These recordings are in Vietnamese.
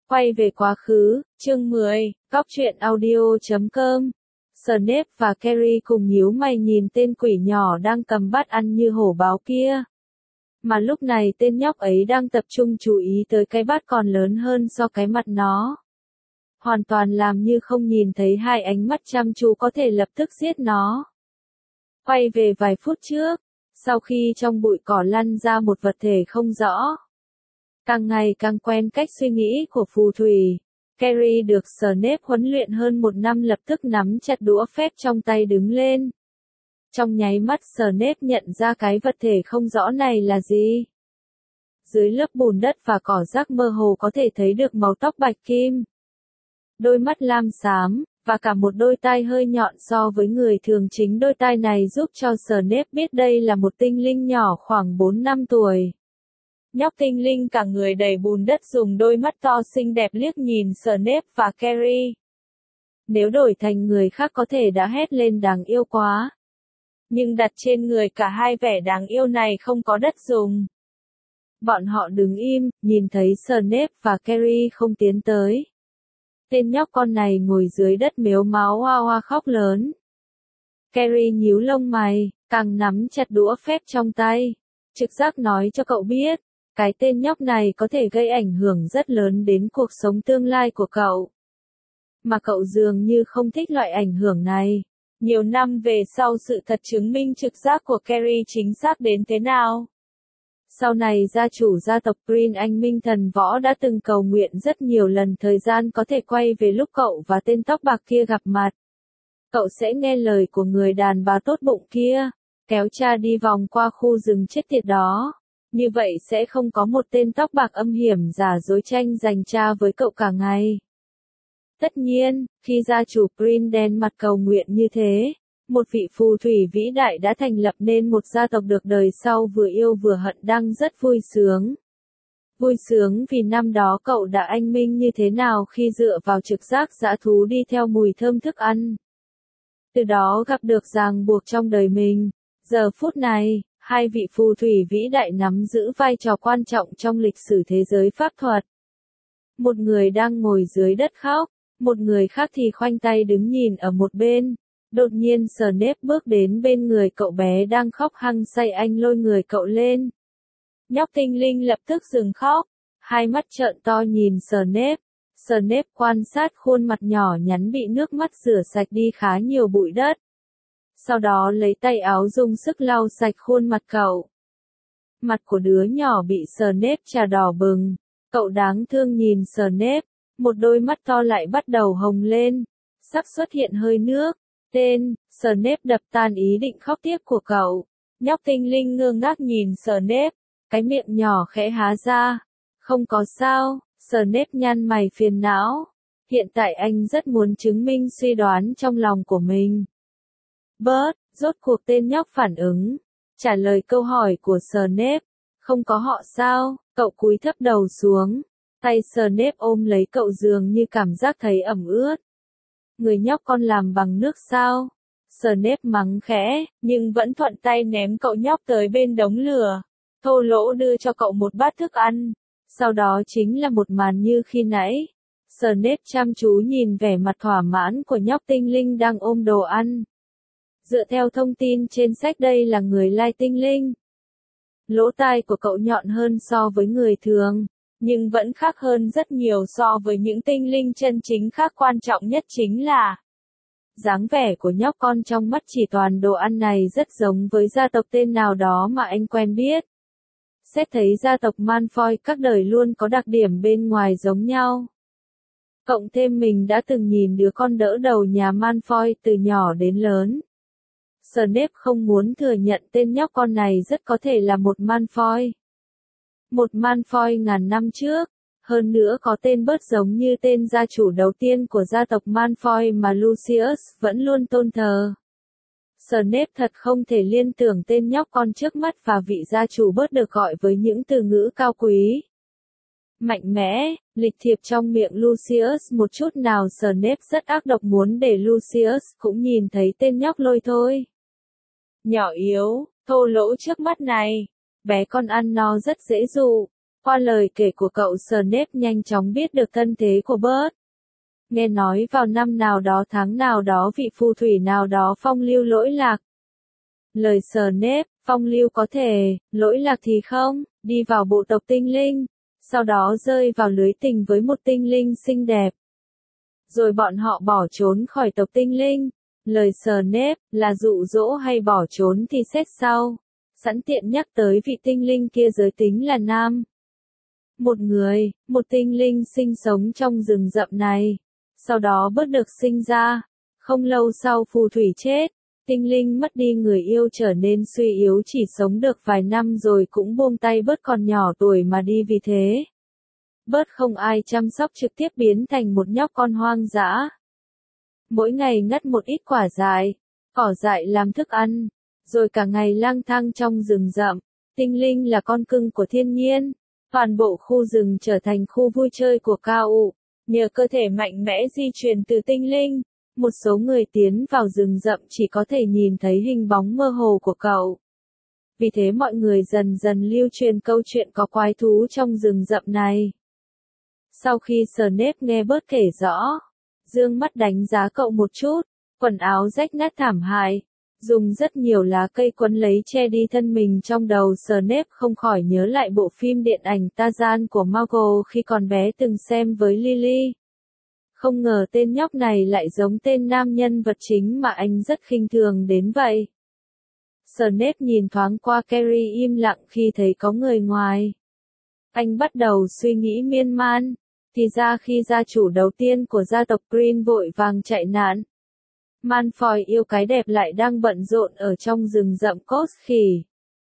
Quay về quá khứ, chương 10, Góc truyện audio.com. Snape và Carrie cùng nhíu mày nhìn tên quỷ nhỏ đang cầm bát ăn như hổ báo kia. Mà lúc này tên nhóc ấy đang tập trung chú ý tới cái bát còn lớn hơn so cái mặt nó. Hoàn toàn làm như không nhìn thấy hai ánh mắt chăm chú có thể lập tức giết nó. Quay về vài phút trước, sau khi trong bụi cỏ lăn ra một vật thể không rõ. Càng ngày càng quen cách suy nghĩ của phù thủy, Carrie được Snape huấn luyện hơn 1 năm lập tức nắm chặt đũa phép trong tay đứng lên. Trong nháy mắt Snape nhận ra cái vật thể không rõ này là gì. Dưới lớp bùn đất và cỏ rác mơ hồ có thể thấy được màu tóc bạch kim. Đôi mắt lam xám, và cả một đôi tai hơi nhọn so với người thường. Chính đôi tai này giúp cho Snape biết đây là một tinh linh nhỏ khoảng 4 năm tuổi. Nhóc tinh linh cả người đầy bùn đất dùng đôi mắt to xinh đẹp liếc nhìn Snape và Carrie. Nếu đổi thành người khác có thể đã hét lên đáng yêu quá. Nhưng đặt trên người cả hai vẻ đáng yêu này không có đất dùng. Bọn họ đứng im, nhìn thấy Snape và Carrie không tiến tới. Tên nhóc con này ngồi dưới đất mếu máo hoa hoa khóc lớn. Carrie nhíu lông mày, càng nắm chặt đũa phép trong tay. Trực giác nói cho cậu biết, cái tên nhóc này có thể gây ảnh hưởng rất lớn đến cuộc sống tương lai của cậu. Mà cậu dường như không thích loại ảnh hưởng này. Nhiều năm về sau sự thật chứng minh trực giác của Carrie chính xác đến thế nào. Sau này gia chủ gia tộc Green Anh Minh Thần Võ đã từng cầu nguyện rất nhiều lần thời gian có thể quay về lúc cậu và tên tóc bạc kia gặp mặt. Cậu sẽ nghe lời của người đàn bà tốt bụng kia, kéo cha đi vòng qua khu rừng chết tiệt đó. Như vậy sẽ không có một tên tóc bạc âm hiểm giả dối tranh giành cha với cậu cả ngày. Tất nhiên, khi gia chủ Green đen mặt cầu nguyện như thế, một vị phù thủy vĩ đại đã thành lập nên một gia tộc được đời sau vừa yêu vừa hận đang rất vui sướng. Vui sướng vì năm đó cậu đã anh minh như thế nào khi dựa vào trực giác dã thú đi theo mùi thơm thức ăn. Từ đó gặp được ràng buộc trong đời mình. Giờ phút này, hai vị phù thủy vĩ đại nắm giữ vai trò quan trọng trong lịch sử thế giới pháp thuật. Một người đang ngồi dưới đất khóc, một người khác thì khoanh tay đứng nhìn ở một bên. Đột nhiên Snape bước đến bên người cậu bé đang khóc hăng say, anh lôi người cậu lên. Nhóc tinh linh lập tức dừng khóc, hai mắt trợn to nhìn Snape. Snape quan sát khuôn mặt nhỏ nhắn bị nước mắt rửa sạch đi khá nhiều bụi đất. Sau đó lấy tay áo dùng sức lau sạch khuôn mặt cậu. Mặt của đứa nhỏ bị Snape chà đỏ bừng. Cậu đáng thương nhìn Snape, một đôi mắt to lại bắt đầu hồng lên, sắp xuất hiện hơi nước. Snape đập tan ý định khóc tiếp của cậu. Nhóc tinh linh ngơ ngác nhìn Snape, cái miệng nhỏ khẽ há ra. Không có sao, Snape nhăn mày phiền não. Hiện tại anh rất muốn chứng minh suy đoán trong lòng của mình. Rốt cuộc tên nhóc phản ứng, trả lời câu hỏi của Snape. Không có họ sao? Cậu cúi thấp đầu xuống. Tay Snape ôm lấy cậu dường như cảm giác thấy ẩm ướt. Người nhóc con làm bằng nước sao? Snape mắng khẽ, nhưng vẫn thuận tay ném cậu nhóc tới bên đống lửa. Thô lỗ đưa cho cậu một bát thức ăn. Sau đó chính là một màn như khi nãy. Snape chăm chú nhìn vẻ mặt thỏa mãn của nhóc tinh linh đang ôm đồ ăn. Dựa theo thông tin trên sách đây là người lai tinh linh. Lỗ tai của cậu nhọn hơn so với người thường, nhưng vẫn khác hơn rất nhiều so với những tinh linh chân chính khác. Quan trọng nhất chính là dáng vẻ của nhóc con trong mắt chỉ toàn đồ ăn này rất giống với gia tộc tên nào đó mà anh quen biết. Xét thấy gia tộc Malfoy các đời luôn có đặc điểm bên ngoài giống nhau. Cộng thêm mình đã từng nhìn đứa con đỡ đầu nhà Malfoy từ nhỏ đến lớn. Snape không muốn thừa nhận tên nhóc con này rất có thể là một Malfoy. Một Malfoy ngàn năm trước, hơn nữa có tên bớt giống như tên gia chủ đầu tiên của gia tộc Malfoy mà Lucius vẫn luôn tôn thờ. Snape thật không thể liên tưởng tên nhóc con trước mắt và vị gia chủ bớt được gọi với những từ ngữ cao quý. Mạnh mẽ, lịch thiệp trong miệng Lucius một chút nào. Snape rất ác độc muốn để Lucius cũng nhìn thấy tên nhóc lôi thôi. Nhỏ yếu, thô lỗ trước mắt này. Bé con ăn no rất dễ dụ. Qua lời kể của cậu Snape nhanh chóng biết được thân thế của Bert. Nghe nói vào năm nào đó tháng nào đó vị phù thủy nào đó phong lưu lỗi lạc. Lời Snape, phong lưu có thể, lỗi lạc thì không, đi vào bộ tộc tinh linh, sau đó rơi vào lưới tình với một tinh linh xinh đẹp. Rồi bọn họ bỏ trốn khỏi tộc tinh linh. Lời Snape là dụ dỗ hay bỏ trốn thì xét sau. Sẵn tiện nhắc tới vị tinh linh kia giới tính là nam. Một tinh linh sinh sống trong rừng rậm này. Sau đó Bert được sinh ra. Không lâu sau phù thủy chết. Tinh linh mất đi người yêu trở nên suy yếu chỉ sống được vài năm rồi cũng buông tay Bert còn nhỏ tuổi mà đi vì thế. Bert không ai chăm sóc trực tiếp biến thành một nhóc con hoang dã. Mỗi ngày ngắt một ít quả dại, cỏ dại làm thức ăn, rồi cả ngày lang thang trong rừng rậm. Tinh linh là con cưng của thiên nhiên. Toàn bộ khu rừng trở thành khu vui chơi của Cao. Nhờ cơ thể mạnh mẽ di truyền từ tinh linh, một số người tiến vào rừng rậm chỉ có thể nhìn thấy hình bóng mơ hồ của cậu. Vì thế mọi người dần dần lưu truyền câu chuyện có quái thú trong rừng rậm này. Sau khi Snape nghe Bert kể rõ, dương mắt đánh giá cậu một chút, quần áo rách nát thảm hại, dùng rất nhiều lá cây quấn lấy che đi thân mình. Trong đầu Snape không khỏi nhớ lại bộ phim điện ảnh Tarzan của Marvel khi còn bé từng xem với Lily. Không ngờ tên nhóc này lại giống tên nam nhân vật chính mà anh rất khinh thường đến vậy. Snape nhìn thoáng qua Carrie im lặng khi thấy có người ngoài. Anh bắt đầu suy nghĩ miên man, thì ra khi gia chủ đầu tiên của gia tộc Green vội vàng chạy nạn. Malfoy yêu cái đẹp lại đang bận rộn ở trong rừng rậm cốt khỉ.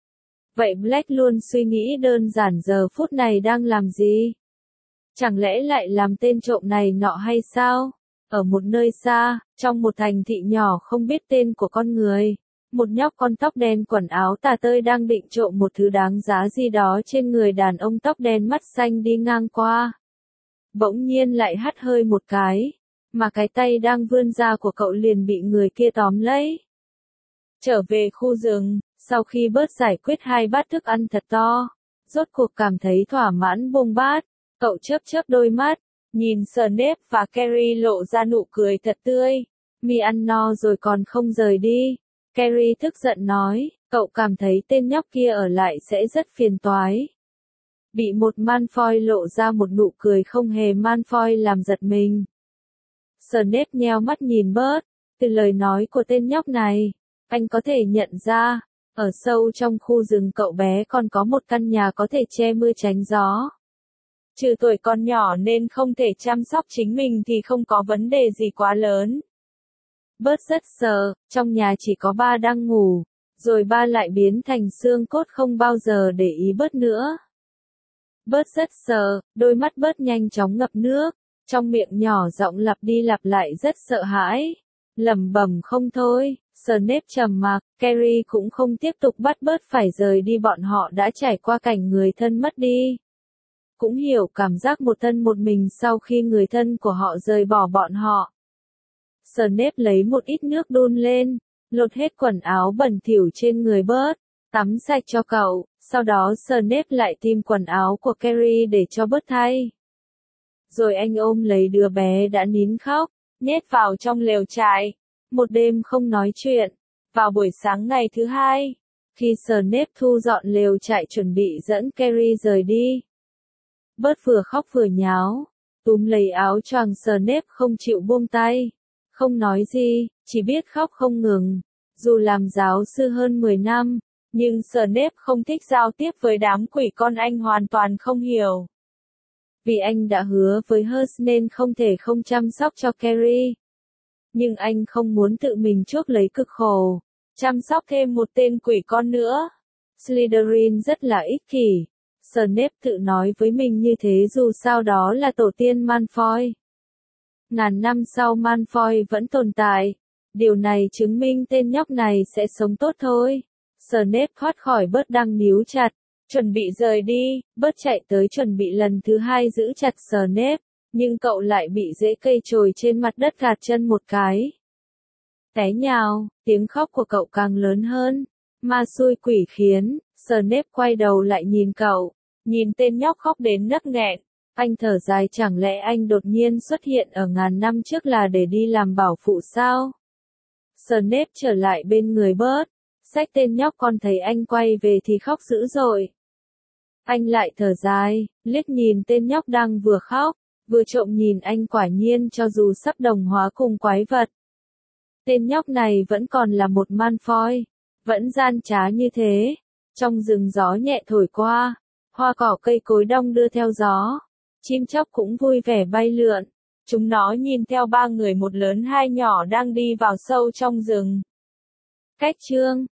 Vậy Black luôn suy nghĩ đơn giản giờ phút này đang làm gì? Chẳng lẽ lại làm tên trộm này nọ hay sao? Ở một nơi xa, trong một thành thị nhỏ không biết tên của con người, một nhóc con tóc đen quần áo tả tơi đang định trộm một thứ đáng giá gì đó trên người đàn ông tóc đen mắt xanh đi ngang qua. Bỗng nhiên lại hắt hơi một cái, mà cái tay đang vươn ra của cậu liền bị người kia tóm lấy. Trở về khu rừng, sau khi Bert giải quyết 2 bát thức ăn thật to, rốt cuộc cảm thấy thỏa mãn buông bát, cậu chớp chớp đôi mắt, nhìn Snape và Carrie lộ ra nụ cười thật tươi. Mi ăn no rồi còn không rời đi. Carrie tức giận nói, cậu cảm thấy tên nhóc kia ở lại sẽ rất phiền toái. Bị một Malfoy lộ ra một nụ cười không hề Malfoy làm giật mình. Snape nheo mắt nhìn Bert, từ lời nói của tên nhóc này, anh có thể nhận ra, ở sâu trong khu rừng cậu bé còn có một căn nhà có thể che mưa tránh gió. Trừ tuổi còn nhỏ nên không thể chăm sóc chính mình thì không có vấn đề gì quá lớn. Bert rất sợ, trong nhà chỉ có ba đang ngủ, rồi ba lại biến thành xương cốt không bao giờ để ý Bert nữa. Bert rất sợ, đôi mắt Bert nhanh chóng ngập nước, trong miệng nhỏ giọng lặp đi lặp lại rất sợ hãi, lẩm bẩm không thôi. Snape trầm mặc, Carrie cũng không tiếp tục bắt Bert phải rời đi, bọn họ đã trải qua cảnh người thân mất đi. Cũng hiểu cảm giác một thân một mình sau khi người thân của họ rời bỏ bọn họ. Snape lấy một ít nước đun lên, lột hết quần áo bẩn thỉu trên người Bert, tắm sạch cho cậu, sau đó Snape lại tìm quần áo của Carrie để cho Bert thay. Rồi anh ôm lấy đứa bé đã nín khóc, nhét vào trong lều trại. Một đêm không nói chuyện. Vào buổi sáng ngày thứ hai, khi Snape thu dọn lều trại chuẩn bị dẫn Carrie rời đi, Bert vừa khóc vừa nháo, túm lấy áo choàng Snape không chịu buông tay, không nói gì, chỉ biết khóc không ngừng. Dù làm giáo sư hơn 10 năm, nhưng Snape không thích giao tiếp với đám quỷ con, anh hoàn toàn không hiểu. Vì anh đã hứa với Hurst nên không thể không chăm sóc cho Carrie. Nhưng anh không muốn tự mình chuốc lấy cực khổ, chăm sóc thêm một tên quỷ con nữa. Slytherin rất là ích kỷ. Snape tự nói với mình như thế dù sao đó là tổ tiên Malfoy. Ngàn năm sau Malfoy vẫn tồn tại. Điều này chứng minh tên nhóc này sẽ sống tốt thôi. Snape thoát khỏi Bert đang níu chặt, chuẩn bị rời đi. Bert chạy tới chuẩn bị lần thứ hai giữ chặt Snape, nhưng cậu lại bị rễ cây chồi trên mặt đất gạt chân một cái. Té nhào, tiếng khóc của cậu càng lớn hơn. Ma xui quỷ khiến, Snape quay đầu lại nhìn cậu. Nhìn tên nhóc khóc đến nấc nghẹn, anh thở dài, chẳng lẽ anh đột nhiên xuất hiện ở ngàn năm trước là để đi làm bảo phụ sao? Snape trở lại bên người Bert, xách tên nhóc, con thấy anh quay về thì khóc dữ dội. Anh lại thở dài, liếc nhìn tên nhóc đang vừa khóc, vừa trộm nhìn anh, quả nhiên cho dù sắp đồng hóa cùng quái vật, tên nhóc này vẫn còn là một Malfoy, vẫn gian trá như thế. Trong rừng gió nhẹ thổi qua, hoa cỏ cây cối đong đưa theo gió, chim chóc cũng vui vẻ bay lượn. Chúng nó nhìn theo ba người, một lớn hai nhỏ đang đi vào sâu trong rừng. Cách chương